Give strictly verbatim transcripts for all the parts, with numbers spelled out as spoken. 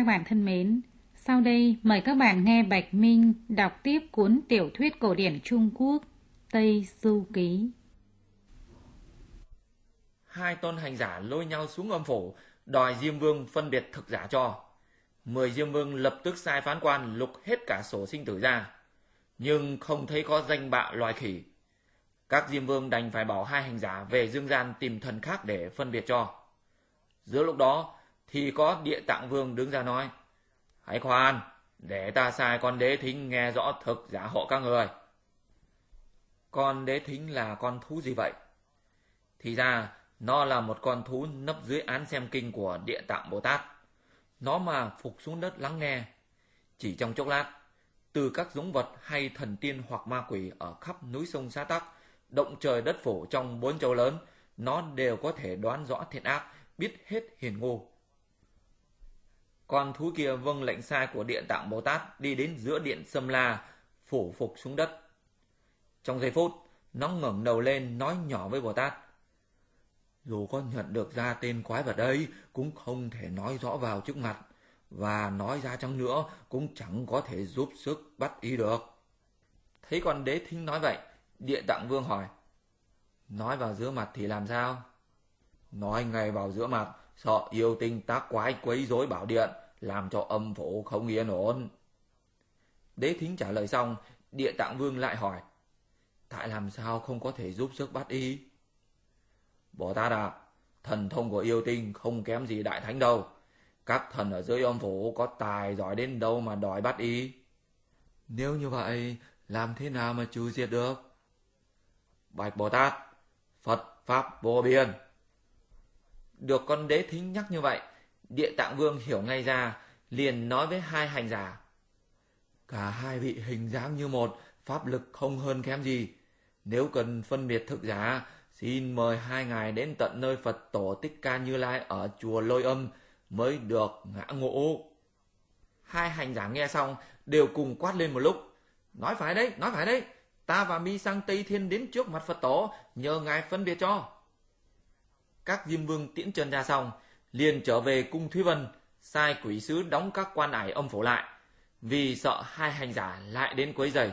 bạn thân mến, sau đây mời các bạn nghe Bạch Minh đọc tiếp cuốn tiểu thuyết cổ điển Trung Quốc Tây Du Ký. Hai tôn hành giả lôi nhau xuống âm phủ, đòi Diêm Vương phân biệt thực giả cho. Mười Diêm Vương lập tức sai phán quan lục hết cả sổ sinh tử ra, nhưng không thấy có danh bạ loài khỉ. Các Diêm Vương đành phải bảo hai hành giả về dương gian tìm thần khác để phân biệt cho. Giữa lúc đó thì có Địa Tạng Vương đứng ra nói: hãy khoan, để ta sai con Đế Thính nghe rõ thực giả hộ các người. Con Đế Thính là con thú gì vậy? Thì ra nó là một con thú nấp dưới án xem kinh của Địa Tạng Bồ Tát. Nó mà phục xuống đất lắng nghe, chỉ trong chốc lát, từ các giống vật hay thần tiên hoặc ma quỷ ở khắp núi sông Sa Tắc, động trời đất phủ trong bốn châu lớn, nó đều có thể đoán rõ thiện ác, biết hết hiền ngu. Con thú kia vâng lệnh sai của Địa Tạng Bồ Tát đi đến giữa điện Sâm La, phủ phục xuống đất. Trong giây phút, nó ngẩng đầu lên nói nhỏ với Bồ Tát: dù có nhận được ra tên quái vật ấy, cũng không thể nói rõ vào trước mặt, và nói ra chăng nữa cũng chẳng có thể giúp sức bắt ý được. Thấy con Đế Thính nói vậy, Địa Tạng Vương hỏi: nói vào giữa mặt thì làm sao? Nói ngay vào giữa mặt, sợ yêu tinh tác quái quấy rối bảo điện, làm cho âm phủ không yên ổn. Đế Thính trả lời xong, Địa Tạng Vương lại hỏi: tại làm sao không có thể giúp sức bắt y? Bồ Tát à, thần thông của yêu tinh không kém gì đại thánh đâu. Các thần ở dưới âm phủ có tài giỏi đến đâu mà đòi bắt y? Nếu như vậy, làm thế nào mà trừ diệt được? Bạch Bồ Tát, Phật Pháp vô biên. Được con Đế Thính nhắc như vậy, Địa Tạng Vương hiểu ngay ra, liền nói với hai hành giả: cả hai vị hình dáng như một, pháp lực không hơn kém gì. Nếu cần phân biệt thực giả, xin mời hai ngài đến tận nơi Phật Tổ Thích Ca Như Lai ở chùa Lôi Âm mới được ngã ngộ. Hai hành giả nghe xong đều cùng quát lên một lúc: nói phải đấy, nói phải đấy, ta và Mi Sang Tây Thiên đến trước mặt Phật Tổ, nhờ ngài phân biệt cho. Các Diêm Vương tiễn chân ra xong, liền trở về cung Thúy Vân, sai quỷ sứ đóng các quan ải âm phủ lại, vì sợ hai hành giả lại đến quấy rầy.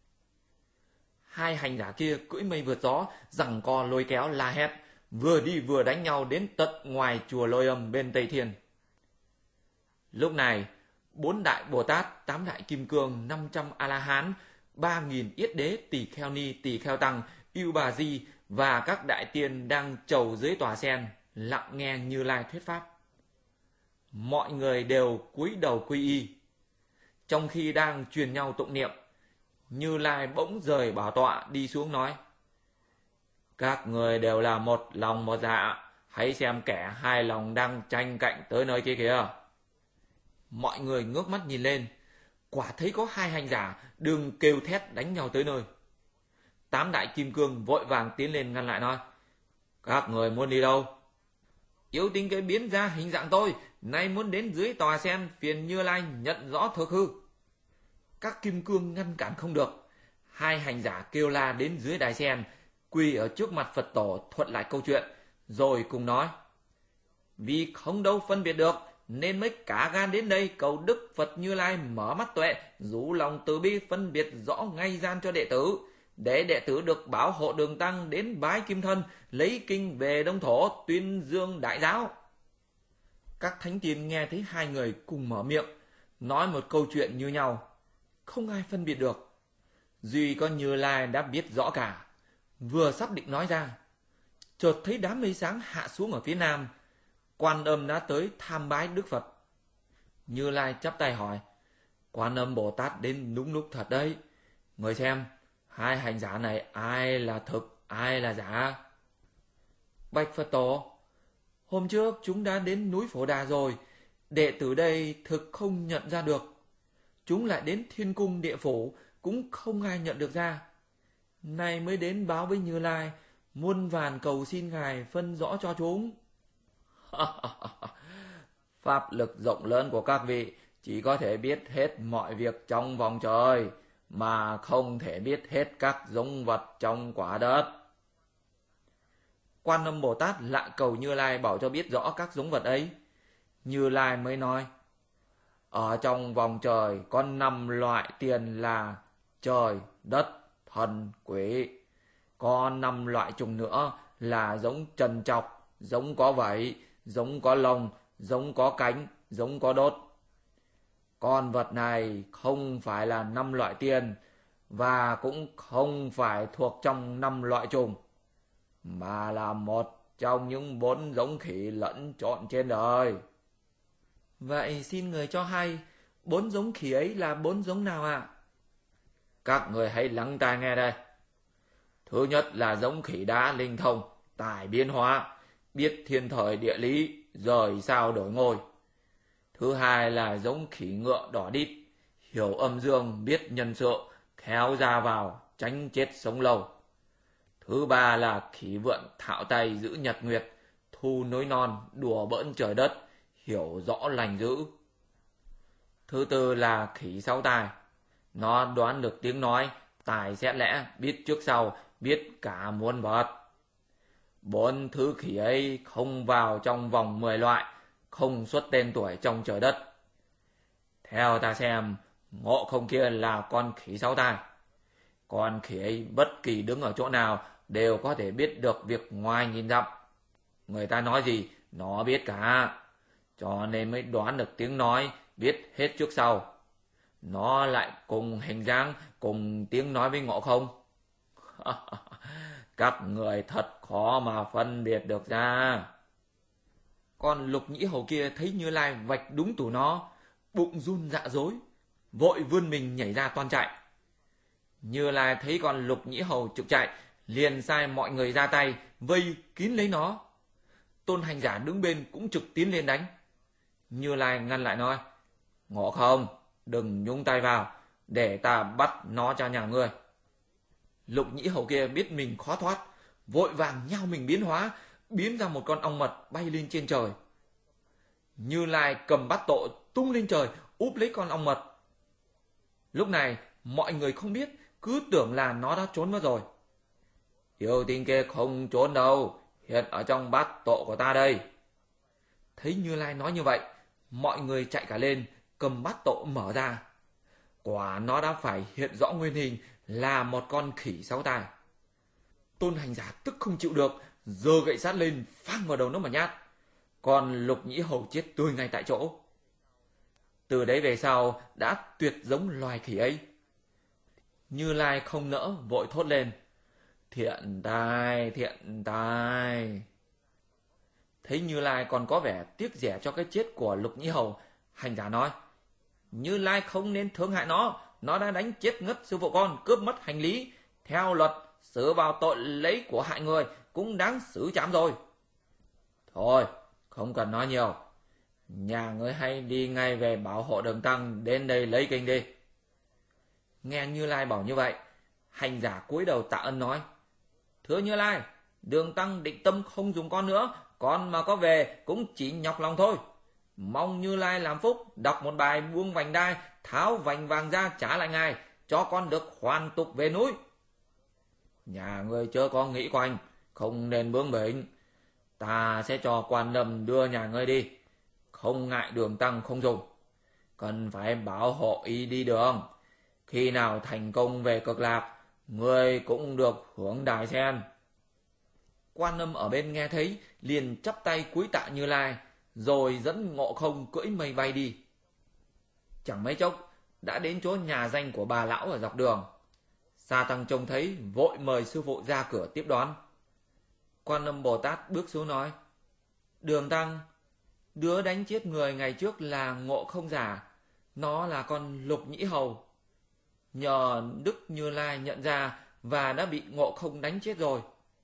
Hai hành giả kia cưỡi mây vượt gió, giằng co lôi kéo la hét, vừa đi vừa đánh nhau đến tận ngoài chùa Lôi Âm bên Tây Thiên. Lúc này, bốn đại Bồ Tát, tám đại Kim Cương, năm trăm A La Hán, ba nghìn Yết Đế, Tỳ Kheo Ni, Tỳ Kheo Tăng, Yêu Bà Di và các đại tiên đang chầu dưới tòa sen, lặng nghe Như Lai thuyết pháp. Mọi người đều cúi đầu quy y. Trong khi đang truyền nhau tụng niệm, Như Lai bỗng rời bảo tọa đi xuống nói: các người đều là một lòng một dạ, hãy xem kẻ hai lòng đang tranh cạnh tới nơi kia kìa. Mọi người ngước mắt nhìn lên, quả thấy có hai hành giả đừng kêu thét đánh nhau tới nơi. Tám đại Kim Cương vội vàng tiến lên ngăn lại nói: các người muốn đi đâu? Yêu tinh cái biến ra hình dạng tôi, nay muốn đến dưới tòa sen, phiền Như Lai nhận rõ thực hư. Các Kim Cương ngăn cản không được. Hai hành giả kêu la đến dưới đài sen, quỳ ở trước mặt Phật Tổ thuật lại câu chuyện, rồi cùng nói: vì không đâu phân biệt được, nên mới cả gan đến đây cầu Đức Phật Như Lai mở mắt tuệ, rủ lòng từ bi phân biệt rõ ngay gian cho đệ tử, để đệ tử được bảo hộ đường tăng đến bái kim thân, lấy kinh về Đông Thổ, tuyên dương đại giáo. Các thánh tiên nghe thấy hai người cùng mở miệng, nói một câu chuyện như nhau, không ai phân biệt được. Duy có Như Lai đã biết rõ cả, vừa sắp định nói ra, chợt thấy đám mây sáng hạ xuống ở phía nam. Quan Âm đã tới tham bái Đức Phật. Như Lai chắp tay hỏi: Quan Âm Bồ Tát đến đúng lúc thật đấy. Người xem, hai hành giả này ai là thực, ai là giả? Bạch Phật Tổ, hôm trước chúng đã đến núi Phổ Đà rồi, đệ tử đây thực không nhận ra được. Chúng lại đến Thiên Cung Địa Phủ, cũng không ai nhận được ra. Nay mới đến báo với Như Lai, muôn vàn cầu xin ngài phân rõ cho chúng. Pháp lực rộng lớn của các vị chỉ có thể biết hết mọi việc trong vòng trời, mà không thể biết hết các giống vật trong quả đất. Quan Âm Bồ Tát lại cầu Như Lai bảo cho biết rõ các giống vật ấy. Như Lai mới nói: Ở trong vòng trời có năm loại tiền là trời, đất, thần, quỷ. Có năm loại trùng nữa là giống trần trọc, giống có vảy, giống có lông, giống có cánh, giống có đốt. Con vật này không phải là năm loại tiền và cũng không phải thuộc trong năm loại trùng, mà là một trong những bốn giống khỉ lẫn trộn trên đời. Vậy xin người cho hay, bốn giống khỉ ấy là bốn giống nào ạ? Các người hãy lắng tai nghe đây. Thứ nhất là giống khỉ đá linh thông, tài biến hóa, biết thiên thời địa lý, rời sao đổi ngôi. Thứ hai là giống khỉ ngựa đỏ đít, hiểu âm dương, biết nhân sự, khéo ra vào, tránh chết sống lâu. Thứ ba là khỉ vượn thạo tay giữ nhật nguyệt, thu núi non, đùa bỡn trời đất, hiểu rõ lành dữ. Thứ tư là khỉ sáu tai, nó đoán được tiếng nói, tài xét lẽ, biết trước sau, biết cả muôn vật. Bốn thứ khỉ ấy không vào trong vòng mười loại, không xuất tên tuổi trong trời đất. Theo ta xem, Ngộ Không kia là con khỉ sáu tai. Con khỉ ấy bất kỳ đứng ở chỗ nào đều có thể biết được việc ngoài nhìn dặm. Người ta nói gì, nó biết cả. Cho nên mới đoán được tiếng nói, biết hết trước sau. Nó lại cùng hình dáng, cùng tiếng nói với Ngộ Không. Các người thật khó mà phân biệt được ra. Con Lục Nhĩ Hầu kia thấy Như Lai vạch đúng tủ nó, bụng run dạ dối, vội vươn mình nhảy ra toan chạy. Như Lai thấy con Lục Nhĩ Hầu trực chạy, liền sai mọi người ra tay vây kín lấy nó. Tôn Hành Giả đứng bên cũng trực tiến lên đánh. Như Lai ngăn lại nói: Ngộ Không, đừng nhúng tay vào, để ta bắt nó cho nhà ngươi. Lục Nhĩ Hầu kia biết mình khó thoát, vội vàng nhao mình biến hóa, biến ra một con ong mật bay lên trên trời. Như Lai cầm bát tộ tung lên trời, úp lấy con ong mật. Lúc này mọi người không biết, cứ tưởng là nó đã trốn mất rồi. Yêu tinh kia không trốn đâu, hiện ở trong bát tộ của ta đây. Thấy Như Lai nói như vậy, mọi người chạy cả lên, cầm bát tộ mở ra. Quả nó đã phải hiện rõ nguyên hình là một con khỉ sáu tai. Tôn Hành Giả tức không chịu được, giơ gậy sắt lên phang vào đầu nó mà nhát. Còn Lục Nhĩ Hầu chết tươi ngay tại chỗ. Từ đấy về sau đã tuyệt giống loài khỉ ấy. Như Lai không nỡ, vội thốt lên: Thiện tai, thiện tai. Thấy Như Lai còn có vẻ tiếc rẻ cho cái chết của Lục Nhĩ Hầu, Hành Giả nói: Như Lai không nên thương hại nó, nó đã đánh chết ngất sư phụ con, cướp mất hành lý. Theo luật, xử vào tội lấy của hại người cũng đáng xử trảm rồi. Thôi, không cần nói nhiều. Nhà ngươi hãy đi ngay về bảo hộ Đường Tăng đến đây lấy kinh đi. Nghe Như Lai bảo như vậy, Hành Giả cúi đầu tạ ơn nói: Thưa Như Lai, Đường Tăng định tâm không dùng con nữa, con mà có về cũng chỉ nhọc lòng thôi. Mong Như Lai làm phúc, đọc một bài buông vành đai, tháo vành vàng ra trả lại ngài, cho con được hoàn tục về núi. Nhà ngươi chớ có nghĩ quanh, không nên bướng bỉnh. Ta sẽ cho Quan Âm đưa nhà ngươi đi, không ngại Đường Tăng không dùng. Cần phải bảo hộ y đi đường. Khi nào thành công về Cực Lạc, ngươi cũng được hưởng đài sen. Quan Âm ở bên nghe thấy, liền chắp tay cúi tạ Như Lai, rồi dẫn Ngộ Không cưỡi mây bay đi. Chẳng mấy chốc đã đến chỗ nhà danh của bà lão ở dọc đường. Sa Tăng trông thấy, vội mời sư phụ ra cửa tiếp đón. Quan Âm Bồ Tát bước xuống nói: Đường Tăng, đứa đánh chết người ngày trước là Ngộ Không giả, nó là con Lục Nhĩ Hầu. Nhờ Đức Như Lai nhận ra và đã bị Ngộ Không đánh chết rồi.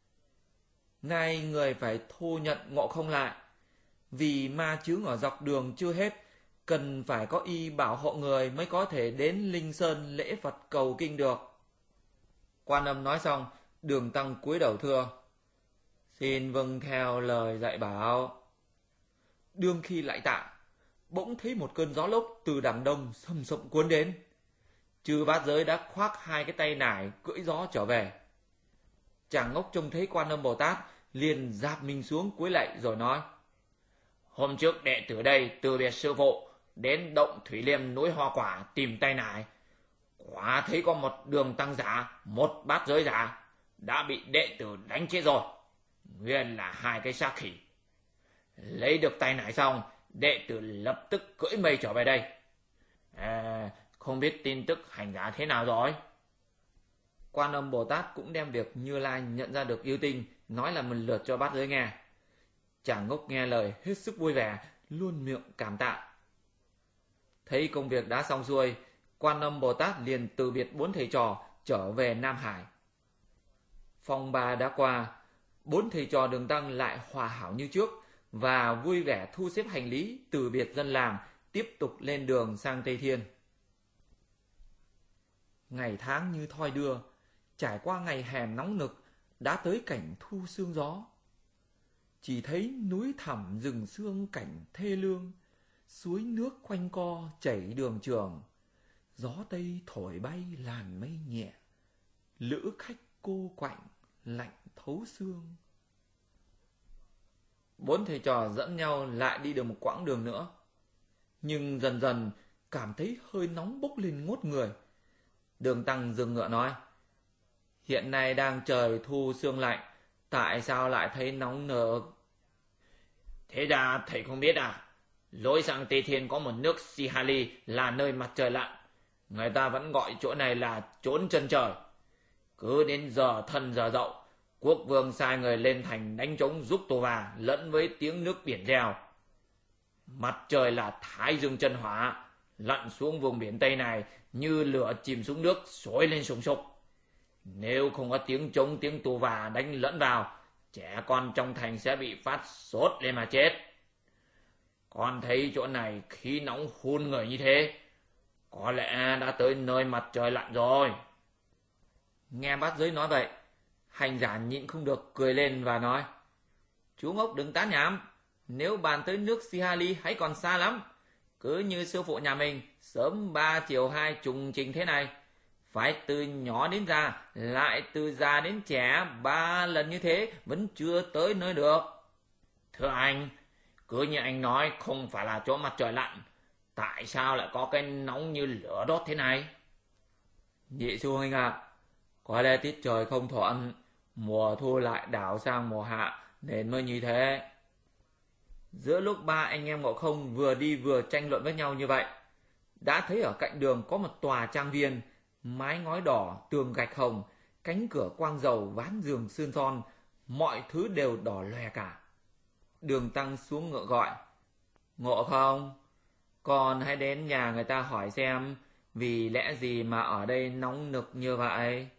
Nay người phải thu nhận Ngộ Không lại, vì ma chướng ở dọc đường chưa hết, cần phải có y bảo hộ người mới có thể đến Linh Sơn lễ Phật cầu kinh được. Quan Âm nói xong, Đường Tăng cúi đầu thưa: Xin vâng theo lời dạy bảo. Đương khi lại tạ, bỗng thấy một cơn gió lốc từ đằng đông xâm xậm cuốn đến. Chư bát giới đã khoác hai cái tay nải cưỡi gió trở về. Chàng ngốc trông thấy Quan Âm Bồ Tát, liền dạp mình xuống cúi lạy rồi nói: Hôm trước đệ tử đây từ biệt sư phụ, đến động Thủy Liêm núi Hoa Quả tìm tay nải. Quả thấy có một đường tăng giả, một bát giới giả, đã bị đệ tử đánh chết rồi. Nguyên là hai cái xác khỉ. Lấy được tay nải xong, đệ tử lập tức cưỡi mây trở về đây. À, không biết tin tức hành giả thế nào rồi? Quan Âm Bồ Tát cũng đem việc Như Lai nhận ra được yêu tinh nói là một lượt cho bát giới nghe. Chàng ngốc nghe lời hết sức vui vẻ, luôn miệng cảm tạ. Thấy công việc đã xong xuôi, Quan Âm Bồ Tát liền từ biệt bốn thầy trò trở về Nam Hải. Phong ba đã qua, bốn thầy trò Đường Tăng lại hòa hảo như trước và vui vẻ thu xếp hành lý từ biệt dân làng, tiếp tục lên đường sang Tây Thiên. Ngày tháng như thoi đưa, trải qua ngày hè nóng nực, đã tới cảnh thu sương gió. Chỉ thấy núi thẳm rừng sương cảnh thê lương, suối nước quanh co chảy đường trường, gió tây thổi bay làn mây nhẹ, lữ khách cô quạnh lạnh thấu xương. Bốn thầy trò dẫn nhau lại đi được một quãng đường nữa, nhưng dần dần cảm thấy hơi nóng bốc lên ngốt người. Đường Tăng dừng ngựa nói: hiện nay đang trời thu sương lạnh, tại sao lại thấy nóng nực? Thế ra thầy không biết à? Lối sang Tây Thiên có một nước Sihali là nơi mặt trời lặn. Người ta vẫn gọi chỗ này là chốn chân trời. Cứ đến giờ thân giờ dậu, quốc vương sai người lên thành đánh trống giúp Tô Và lẫn với tiếng nước biển reo. Mặt trời là thái dương chân hỏa, lặn xuống vùng biển Tây này như lửa chìm xuống nước sôi lên sùng sục. Nếu không có tiếng trống tiếng Tô Và đánh lẫn vào, trẻ con trong thành sẽ bị phát sốt lên mà chết. Con thấy chỗ này khí nóng hun người như thế, có lẽ đã tới nơi mặt trời lặn rồi. Nghe bát giới nói vậy, hành giả nhịn không được cười lên và nói: chú ngốc đừng tán nhảm, nếu bàn tới nước Sihali hãy còn xa lắm. Cứ như sư phụ nhà mình, sớm ba chiều hai trùng trình thế này, phải từ nhỏ đến già, lại từ già đến trẻ, ba lần như thế vẫn chưa tới nơi được. Thưa anh, cứ như anh nói không phải là chỗ mặt trời lặn, tại sao lại có cái nóng như lửa đốt thế này? Nhị sư huynh ạ, có lẽ tiết trời không thuận, mùa thu lại đảo sang mùa hạ nên mới như thế. Giữa lúc ba anh em Ngộ Không vừa đi vừa tranh luận với nhau như vậy, đã thấy ở cạnh đường có một tòa trang viên, mái ngói đỏ, tường gạch hồng, cánh cửa quang dầu, ván giường sơn son, mọi thứ đều đỏ lòe cả. Đường Tăng xuống ngựa gọi: Ngộ Không, con hãy đến nhà người ta hỏi xem vì lẽ gì mà ở đây nóng nực như vậy.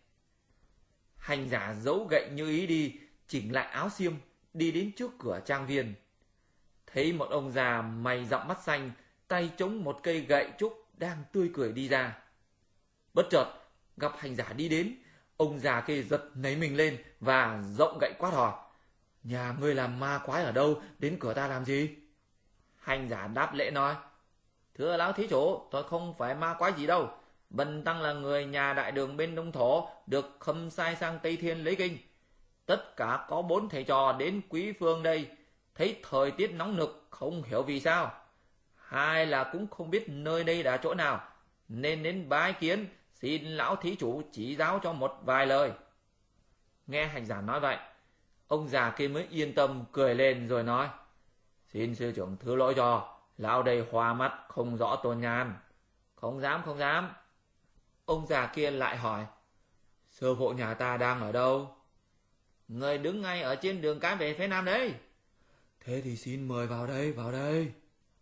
Hành giả giấu gậy như ý đi, chỉnh lại áo xiêm, đi đến trước cửa trang viên. Thấy một ông già mày rậm mắt xanh, tay chống một cây gậy trúc đang tươi cười đi ra. Bất chợt gặp hành giả đi đến, ông già kia giật nảy mình lên và rộng gậy quát hỏi: nhà ngươi làm ma quái ở đâu, đến cửa ta làm gì? Hành giả đáp lễ nói: thưa lão thí chủ, tôi không phải ma quái gì đâu. Bần tăng là người nhà đại đường bên Đông Thổ, được khâm sai sang Tây Thiên lấy kinh. Tất cả có bốn thầy trò đến quý phương đây, thấy thời tiết nóng nực, không hiểu vì sao, hai là cũng không biết nơi đây là chỗ nào, nên đến bái kiến, xin lão thí chủ chỉ giáo cho một vài lời. Nghe hành giả nói vậy, ông già kia mới yên tâm cười lên rồi nói: xin sư trưởng thứ lỗi cho, lão đây hoa mắt không rõ tôn nhan. Không dám không dám. Ông già kia lại hỏi: sư phụ nhà ta đang ở đâu? Người đứng ngay ở trên đường cái về phía nam đấy. Thế thì xin mời vào đây, vào đây.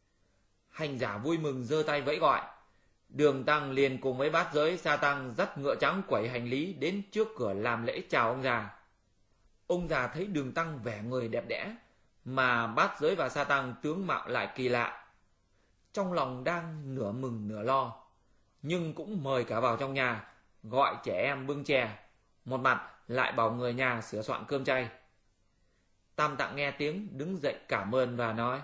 Hành giả vui mừng giơ tay vẫy gọi. Đường Tăng liền cùng với bát giới Sa Tăng dắt ngựa trắng quẩy hành lý đến trước cửa làm lễ chào ông già. Ông già thấy Đường Tăng vẻ người đẹp đẽ, mà bát giới và Sa Tăng tướng mạo lại kỳ lạ. Trong lòng đang nửa mừng nửa lo, nhưng cũng mời cả vào trong nhà, gọi trẻ em bưng chè, một mặt lại bảo người nhà sửa soạn cơm chay. Tam Tạng nghe tiếng đứng dậy cảm ơn và nói: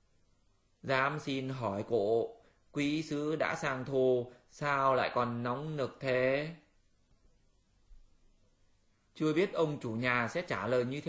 dám xin hỏi cụ, quý sứ đã sang thu, sao lại còn nóng nực thế? Chưa biết ông chủ nhà sẽ trả lời như thế